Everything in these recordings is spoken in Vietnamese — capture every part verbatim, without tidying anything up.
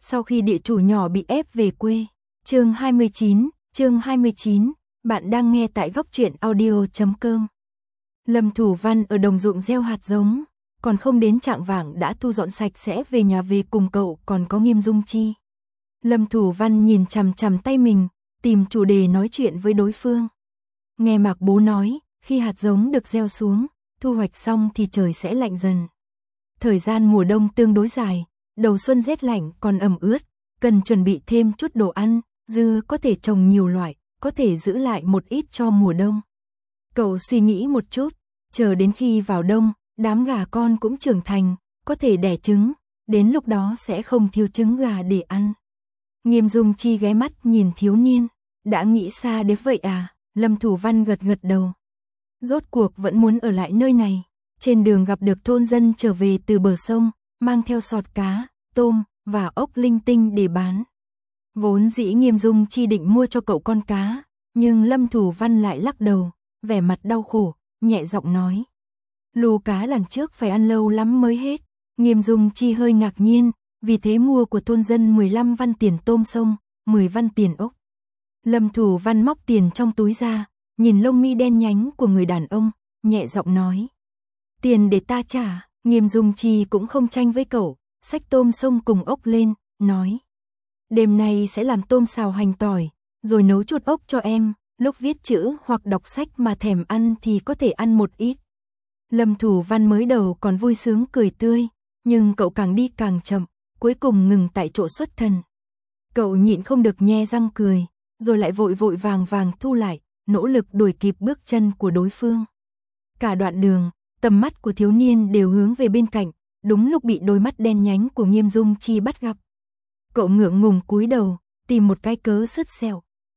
Sau khi địa chủ nhỏ bị ép về quê. Chương hai mươi chín, chương hai mươi chín, bạn đang nghe tại góc truyện audio chấm com. Lâm Thủ Văn ở đồng ruộng gieo hạt giống, còn không đến trạng vạng đã thu dọn sạch sẽ về nhà về cùng cậu còn có Nghiêm Dung Chi. Lâm Thủ Văn nhìn chằm chằm tay mình, tìm chủ đề nói chuyện với đối phương. Nghe Mạc bố nói, khi hạt giống được gieo xuống, thu hoạch xong thì trời sẽ lạnh dần. Thời gian mùa đông tương đối dài, đầu xuân rét lạnh còn ẩm ướt, cần chuẩn bị thêm chút đồ ăn, dưa có thể trồng nhiều loại, có thể giữ lại một ít cho mùa đông. Cậu suy nghĩ một chút, chờ đến khi vào đông, đám gà con cũng trưởng thành, có thể đẻ trứng, đến lúc đó sẽ không thiếu trứng gà để ăn. Nghiêm Dung Chi ghé mắt nhìn thiếu niên, đã nghĩ xa đến vậy à? Lâm Thủ Văn gật gật đầu. Rốt cuộc vẫn muốn ở lại nơi này. Trên đường gặp được thôn dân trở về từ bờ sông, mang theo sọt cá, tôm và ốc linh tinh để bán. Vốn dĩ Nghiêm Dung Chi định mua cho cậu con cá, nhưng Lâm Thủ Văn lại lắc đầu, vẻ mặt đau khổ, nhẹ giọng nói. Lù cá lần trước phải ăn lâu lắm mới hết. Nghiêm Dung Chi hơi ngạc nhiên, vì thế mua của thôn dân mười lăm văn tiền tôm sông, mười văn tiền ốc. Lâm Thủ Văn móc tiền trong túi ra, nhìn lông mi đen nhánh của người đàn ông, nhẹ giọng nói. Tiền để ta trả. Nghiêm Dung Chi cũng không tranh với cậu, xách tôm sông cùng ốc lên, nói. Đêm nay sẽ làm tôm xào hành tỏi, rồi nấu chuột ốc cho em, lúc viết chữ hoặc đọc sách mà thèm ăn thì có thể ăn một ít. Lâm Thủ Văn mới đầu còn vui sướng cười tươi, nhưng cậu càng đi càng chậm, cuối cùng ngừng tại chỗ xuất thần. Cậu nhịn không được nhe răng cười, rồi lại vội vội vàng vàng thu lại, nỗ lực đuổi kịp bước chân của đối phương. Cả đoạn đường, tầm mắt của thiếu niên đều hướng về bên cạnh, đúng lúc bị đôi mắt đen nhánh của Nghiêm Dung Chi bắt gặp. Cậu ngượng ngùng cúi đầu, tìm một cái cớ sứt sẹo.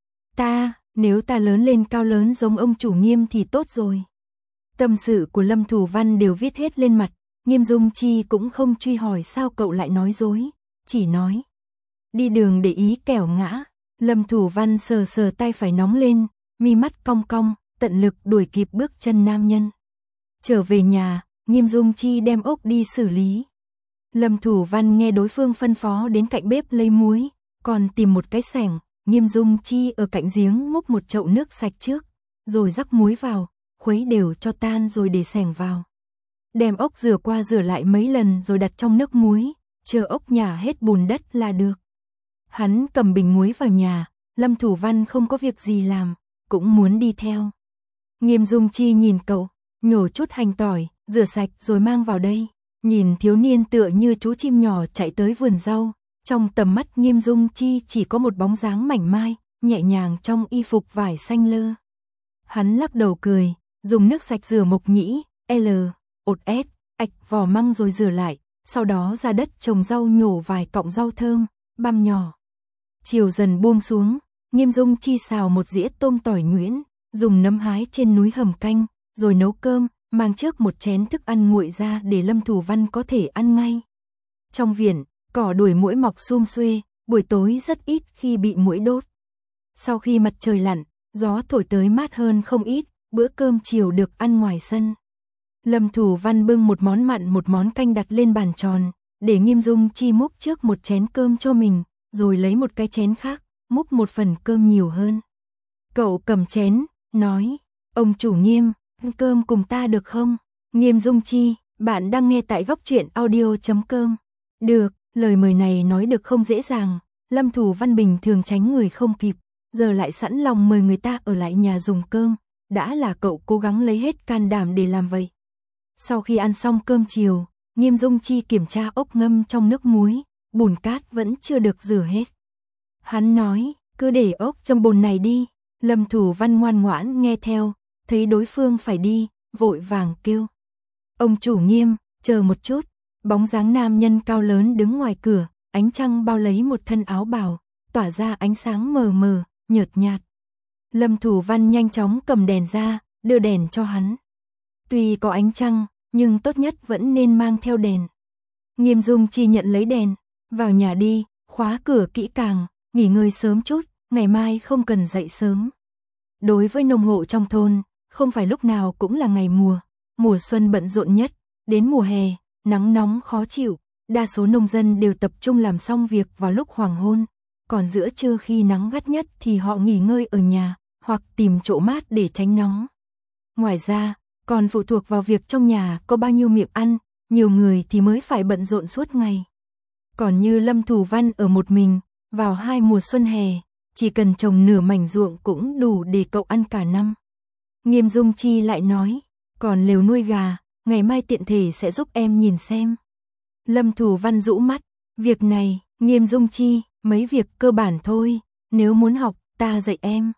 Ta, nếu ta lớn lên cao lớn giống ông chủ Nghiêm thì tốt rồi. Tâm sự của Lâm Thủ Văn đều viết hết lên mặt, Nghiêm Dung Chi cũng không truy hỏi sao cậu lại nói dối, chỉ nói. Đi đường để ý kẻo ngã. Lâm Thủ Văn sờ sờ tay phải nóng lên, mi mắt cong cong, tận lực đuổi kịp bước chân nam nhân. Trở về nhà, Nghiêm Dung Chi đem ốc đi xử lý. Lâm Thủ Văn nghe đối phương phân phó đến cạnh bếp lấy muối, còn tìm một cái xẻng, Nghiêm Dung Chi ở cạnh giếng múc một chậu nước sạch trước, rồi rắc muối vào, khuấy đều cho tan rồi để xẻng vào. Đem ốc rửa qua rửa lại mấy lần rồi đặt trong nước muối, chờ ốc nhả hết bùn đất là được. Hắn cầm bình muối vào nhà, Lâm Thủ Văn không có việc gì làm, cũng muốn đi theo. Nghiêm Dung Chi nhìn cậu, nhổ chút hành tỏi, rửa sạch rồi mang vào đây. Nhìn thiếu niên tựa như chú chim nhỏ chạy tới vườn rau, trong tầm mắt Nghiêm Dung Chi chỉ có một bóng dáng mảnh mai, nhẹ nhàng trong y phục vải xanh lơ. Hắn lắc đầu cười, dùng nước sạch rửa mộc nhĩ, L, ột S, ạch vỏ măng rồi rửa lại, sau đó ra đất trồng rau nhổ vài cọng rau thơm, băm nhỏ. Chiều dần buông xuống, Nghiêm Dung Chi xào một dĩa tôm tỏi nhuyễn, dùng nấm hái trên núi hầm canh, rồi nấu cơm, mang trước một chén thức ăn nguội ra để Lâm Thủ Văn có thể ăn ngay. Trong viện, cỏ đuổi muỗi mọc sum xuê, buổi tối rất ít khi bị muỗi đốt. Sau khi mặt trời lặn, gió thổi tới mát hơn không ít, bữa cơm chiều được ăn ngoài sân. Lâm Thủ Văn bưng một món mặn một món canh đặt lên bàn tròn, để Nghiêm Dung Chi múc trước một chén cơm cho mình, rồi lấy một cái chén khác, múc một phần cơm nhiều hơn. Cậu cầm chén, nói, ông chủ Nghiêm, ăn cơm cùng ta được không? Nghiêm Dung Chi, bạn đang nghe tại góc truyện audio chấm com. Được, lời mời này nói được không dễ dàng, Lâm Thủ Văn bình thường tránh người không kịp, giờ lại sẵn lòng mời người ta ở lại nhà dùng cơm, đã là cậu cố gắng lấy hết can đảm để làm vậy. Sau khi ăn xong cơm chiều, Nghiêm Dung Chi kiểm tra ốc ngâm trong nước muối, bùn cát vẫn chưa được rửa hết. Hắn nói, cứ để ốc trong bồn này đi. Lâm Thủ Văn ngoan ngoãn nghe theo, thấy đối phương phải đi, vội vàng kêu. Ông chủ Nghiêm, chờ một chút. Bóng dáng nam nhân cao lớn đứng ngoài cửa, ánh trăng bao lấy một thân áo bào, tỏa ra ánh sáng mờ mờ, nhợt nhạt. Lâm Thủ Văn nhanh chóng cầm đèn ra, đưa đèn cho hắn. Tuy có ánh trăng, nhưng tốt nhất vẫn nên mang theo đèn. Nghiêm Dung Chi nhận lấy đèn, vào nhà đi, khóa cửa kỹ càng, nghỉ ngơi sớm chút, ngày mai không cần dậy sớm. Đối với nông hộ trong thôn, không phải lúc nào cũng là ngày mùa, mùa xuân bận rộn nhất, đến mùa hè, nắng nóng khó chịu, đa số nông dân đều tập trung làm xong việc vào lúc hoàng hôn, còn giữa trưa khi nắng gắt nhất thì họ nghỉ ngơi ở nhà, hoặc tìm chỗ mát để tránh nóng. Ngoài ra, còn phụ thuộc vào việc trong nhà có bao nhiêu miệng ăn, nhiều người thì mới phải bận rộn suốt ngày. Còn như Lâm Thủ Văn ở một mình, vào hai mùa xuân hè, chỉ cần trồng nửa mảnh ruộng cũng đủ để cậu ăn cả năm. Nghiêm Dung Chi lại nói, còn lều nuôi gà, ngày mai tiện thể sẽ giúp em nhìn xem. Lâm Thủ Văn rũ mắt, việc này, Nghiêm Dung Chi, mấy việc cơ bản thôi, nếu muốn học, ta dạy em.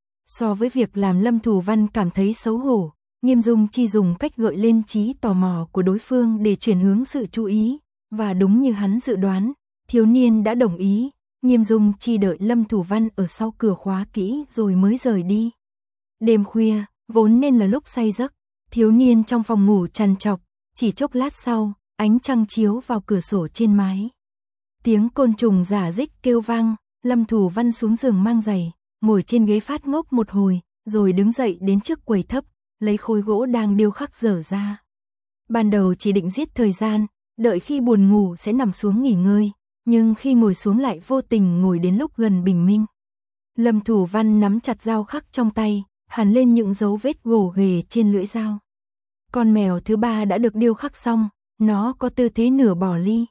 So với việc làm Lâm Thủ Văn cảm thấy xấu hổ, Nghiêm Dung Chi dùng cách gợi lên trí tò mò của đối phương để chuyển hướng sự chú ý, và đúng như hắn dự đoán, thiếu niên đã đồng ý. Nghiêm Dung Chi đợi Lâm Thủ Văn ở sau cửa khóa kỹ rồi mới rời đi. Đêm khuya, vốn nên là lúc say giấc, thiếu niên trong phòng ngủ trằn trọc, chỉ chốc lát sau, ánh trăng chiếu vào cửa sổ trên mái. Tiếng côn trùng rả rích kêu vang, Lâm Thủ Văn xuống giường mang giày, ngồi trên ghế phát ngốc một hồi, rồi đứng dậy đến trước quầy thấp, lấy khối gỗ đang điêu khắc dở ra. Ban đầu chỉ định giết thời gian, đợi khi buồn ngủ sẽ nằm xuống nghỉ ngơi, nhưng khi ngồi xuống lại vô tình ngồi đến lúc gần bình minh. Lâm Thủ Văn nắm chặt dao khắc trong tay, hằn lên những dấu vết gồ ghề trên lưỡi dao. Con mèo thứ ba đã được điêu khắc xong, nó có tư thế nửa bò ly,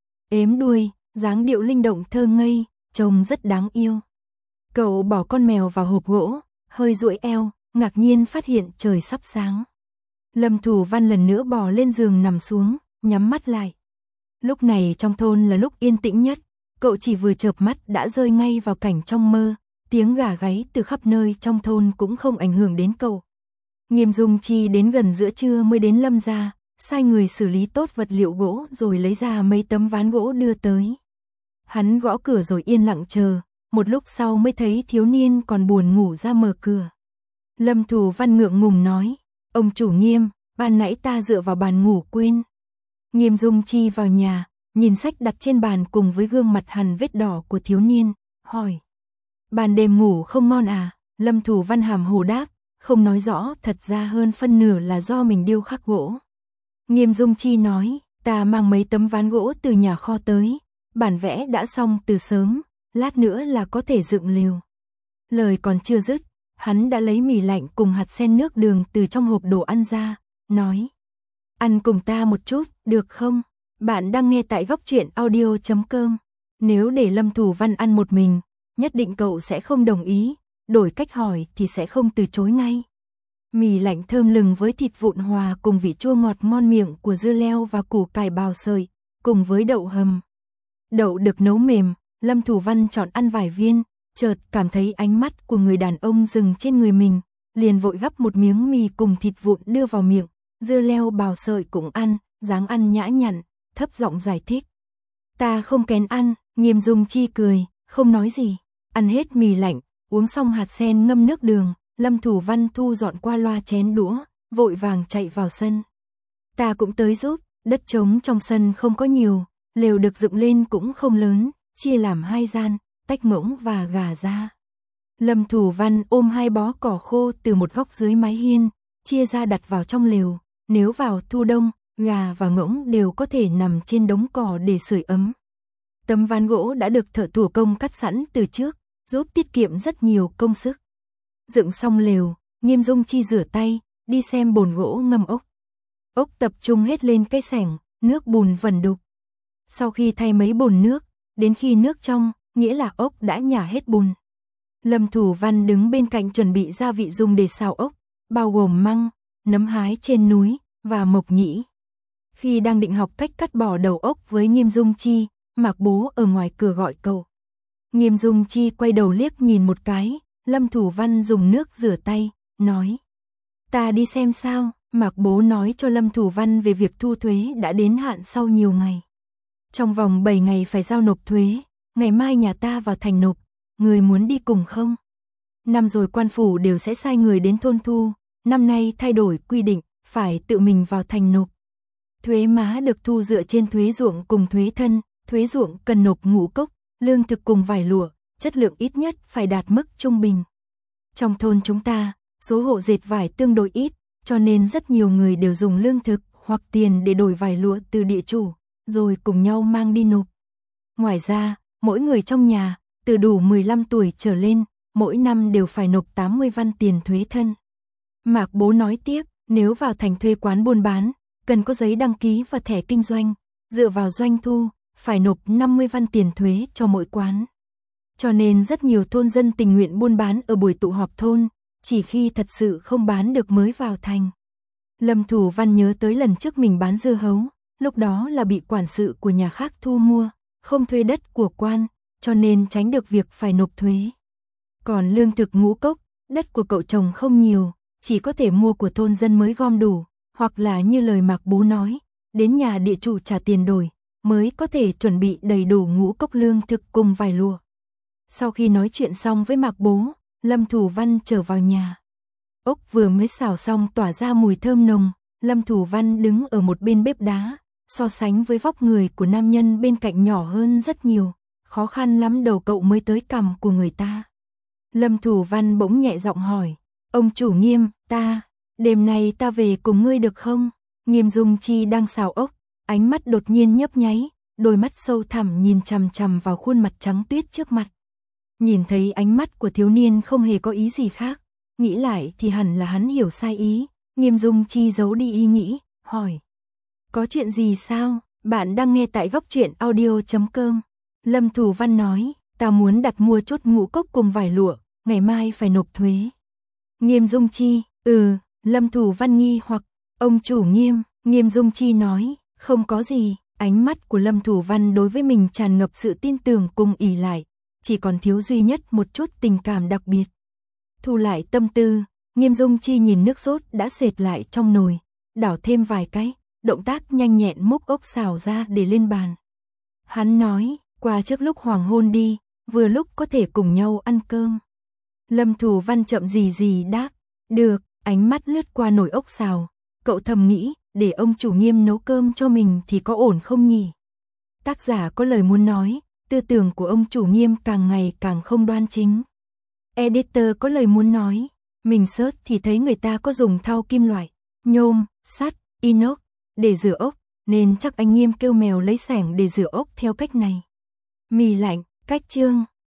ếm đuôi, dáng điệu linh động thơ ngây, trông rất đáng yêu. Cậu bỏ con mèo vào hộp gỗ, hơi duỗi eo, ngạc nhiên phát hiện trời sắp sáng. Lâm Thủ Văn lần nữa bò lên giường nằm xuống, nhắm mắt lại. Lúc này trong thôn là lúc yên tĩnh nhất, cậu chỉ vừa chợp mắt đã rơi ngay vào cảnh trong mơ, tiếng gà gáy từ khắp nơi trong thôn cũng không ảnh hưởng đến cậu. Nghiêm Dung Chi đến gần giữa trưa mới đến Lâm gia, sai người xử lý tốt vật liệu gỗ rồi lấy ra mấy tấm ván gỗ đưa tới. Hắn gõ cửa rồi yên lặng chờ, một lúc sau mới thấy thiếu niên còn buồn ngủ ra mở cửa. Lâm Thủ Văn ngượng ngùng nói, ông chủ Nghiêm, ban nãy ta dựa vào bàn ngủ quên. Nghiêm Dung Chi vào nhà, nhìn sách đặt trên bàn cùng với gương mặt hằn vết đỏ của thiếu niên, hỏi. Ban đêm ngủ không ngon à? Lâm Thủ Văn hàm hồ đáp, không nói rõ, thật ra hơn phân nửa là do mình điêu khắc gỗ. Nghiêm Dung Chi nói, ta mang mấy tấm ván gỗ từ nhà kho tới, bản vẽ đã xong từ sớm, lát nữa là có thể dựng lều. Lời còn chưa dứt, hắn đã lấy mì lạnh cùng hạt sen nước đường từ trong hộp đồ ăn ra, nói. Ăn cùng ta một chút, được không? Bạn đang nghe tại góc truyện audio chấm com. Nếu để Lâm Thủ Văn ăn một mình, nhất định cậu sẽ không đồng ý, đổi cách hỏi thì sẽ không từ chối ngay. Mì lạnh thơm lừng với thịt vụn hòa cùng vị chua ngọt ngon miệng của dưa leo và củ cải bào sợi, cùng với đậu hầm. Đậu được nấu mềm, Lâm Thủ Văn chọn ăn vài viên, chợt cảm thấy ánh mắt của người đàn ông dừng trên người mình, liền vội gắp một miếng mì cùng thịt vụn đưa vào miệng, dưa leo bào sợi cũng ăn, dáng ăn nhã nhặn, thấp giọng giải thích. Ta không kén ăn, Nghiêm Dung Chi cười, không nói gì, ăn hết mì lạnh, uống xong hạt sen ngâm nước đường, Lâm Thủ Văn thu dọn qua loa chén đũa, vội vàng chạy vào sân. Ta cũng tới giúp, đất trống trong sân không có nhiều, lều được dựng lên cũng không lớn, chia làm hai gian, tách ngỗng và gà ra. Lâm Thủ Văn ôm hai bó cỏ khô từ một góc dưới mái hiên, chia ra đặt vào trong lều, nếu vào thu đông, gà và ngỗng đều có thể nằm trên đống cỏ để sưởi ấm. Tấm ván gỗ đã được thợ thủ công cắt sẵn từ trước, giúp tiết kiệm rất nhiều công sức. Dựng xong lều, Nghiêm Dung Chi rửa tay, đi xem bồn gỗ ngâm ốc. Ốc tập trung hết lên cái xẻng, nước bùn vẩn đục. Sau khi thay mấy bồn nước, đến khi nước trong, nghĩa là ốc đã nhả hết bùn. Lâm Thủ Văn đứng bên cạnh chuẩn bị gia vị dùng để xào ốc, bao gồm măng, nấm hái trên núi, và mộc nhĩ. Khi đang định học cách cắt bỏ đầu ốc với Nghiêm Dung Chi, Mạc Bố ở ngoài cửa gọi cậu. Nghiêm Dung Chi quay đầu liếc nhìn một cái, Lâm Thủ Văn dùng nước rửa tay, nói. Ta đi xem sao, Mạc Bố nói cho Lâm Thủ Văn về việc thu thuế đã đến hạn sau nhiều ngày. Trong vòng bảy ngày phải giao nộp thuế, ngày mai nhà ta vào thành nộp, người muốn đi cùng không? Năm rồi quan phủ đều sẽ sai người đến thôn thu, năm nay thay đổi quy định, phải tự mình vào thành nộp. Thuế má được thu dựa trên thuế ruộng cùng thuế thân, thuế ruộng cần nộp ngũ cốc, lương thực cùng vải lụa, chất lượng ít nhất phải đạt mức trung bình. Trong thôn chúng ta, số hộ dệt vải tương đối ít, cho nên rất nhiều người đều dùng lương thực hoặc tiền để đổi vải lụa từ địa chủ, rồi cùng nhau mang đi nộp. Ngoài ra, mỗi người trong nhà, từ đủ mười lăm tuổi trở lên, mỗi năm đều phải nộp tám mươi văn tiền thuế thân. Mạc Bố nói tiếp, nếu vào thành thuê quán buôn bán, cần có giấy đăng ký và thẻ kinh doanh, dựa vào doanh thu, phải nộp năm mươi văn tiền thuế cho mỗi quán. Cho nên rất nhiều thôn dân tình nguyện buôn bán ở buổi tụ họp thôn, chỉ khi thật sự không bán được mới vào thành. Lâm Thủ Văn nhớ tới lần trước mình bán dưa hấu, lúc đó là bị quản sự của nhà khác thu mua, không thuê đất của quan, cho nên tránh được việc phải nộp thuế. Còn lương thực ngũ cốc, đất của cậu trồng không nhiều, chỉ có thể mua của thôn dân mới gom đủ, hoặc là như lời Mạc Bố nói, đến nhà địa chủ trả tiền đổi, mới có thể chuẩn bị đầy đủ ngũ cốc lương thực cùng vài lụa. Sau khi nói chuyện xong với Mạc Bố, Lâm Thủ Văn trở vào nhà. Ốc vừa mới xào xong tỏa ra mùi thơm nồng, Lâm Thủ Văn đứng ở một bên bếp đá, so sánh với vóc người của nam nhân bên cạnh nhỏ hơn rất nhiều, khó khăn lắm đầu cậu mới tới cằm của người ta. Lâm Thủ Văn bỗng nhẹ giọng hỏi, ông chủ Nghiêm, ta, đêm nay ta về cùng ngươi được không? Nghiêm Dung Chi đang xào ốc, ánh mắt đột nhiên nhấp nháy, đôi mắt sâu thẳm nhìn chằm chằm vào khuôn mặt trắng tuyết trước mặt. Nhìn thấy ánh mắt của thiếu niên không hề có ý gì khác, nghĩ lại thì hẳn là hắn hiểu sai ý, Nghiêm Dung Chi giấu đi ý nghĩ, hỏi. Có chuyện gì sao? Bạn đang nghe tại góc truyện audio chấm com. Lâm Thủ Văn nói, ta muốn đặt mua chút ngũ cốc cùng vài lụa, ngày mai phải nộp thuế. Nghiêm Dung Chi, ừ, Lâm Thủ Văn nghi hoặc, ông chủ Nghiêm, Nghiêm Dung Chi nói, không có gì, ánh mắt của Lâm Thủ Văn đối với mình tràn ngập sự tin tưởng cùng ỷ lại, chỉ còn thiếu duy nhất một chút tình cảm đặc biệt. Thu lại tâm tư, Nghiêm Dung Chi nhìn nước sốt đã sệt lại trong nồi, đảo thêm vài cái, động tác nhanh nhẹn múc ốc xào ra để lên bàn. Hắn nói, qua trước lúc hoàng hôn đi, vừa lúc có thể cùng nhau ăn cơm. Lâm Thủ Văn chậm gì gì đáp, được, ánh mắt lướt qua nồi ốc xào, cậu thầm nghĩ, để ông chủ Nghiêm nấu cơm cho mình thì có ổn không nhỉ? Tác giả có lời muốn nói, tư tưởng của ông chủ Nghiêm càng ngày càng không đoan chính. Editor có lời muốn nói, mình search thì thấy người ta có dùng thau kim loại, nhôm, sắt, inox để rửa ốc, nên chắc anh Nghiêm kêu mèo lấy xẻng để rửa ốc theo cách này. Mì lạnh, cách chương.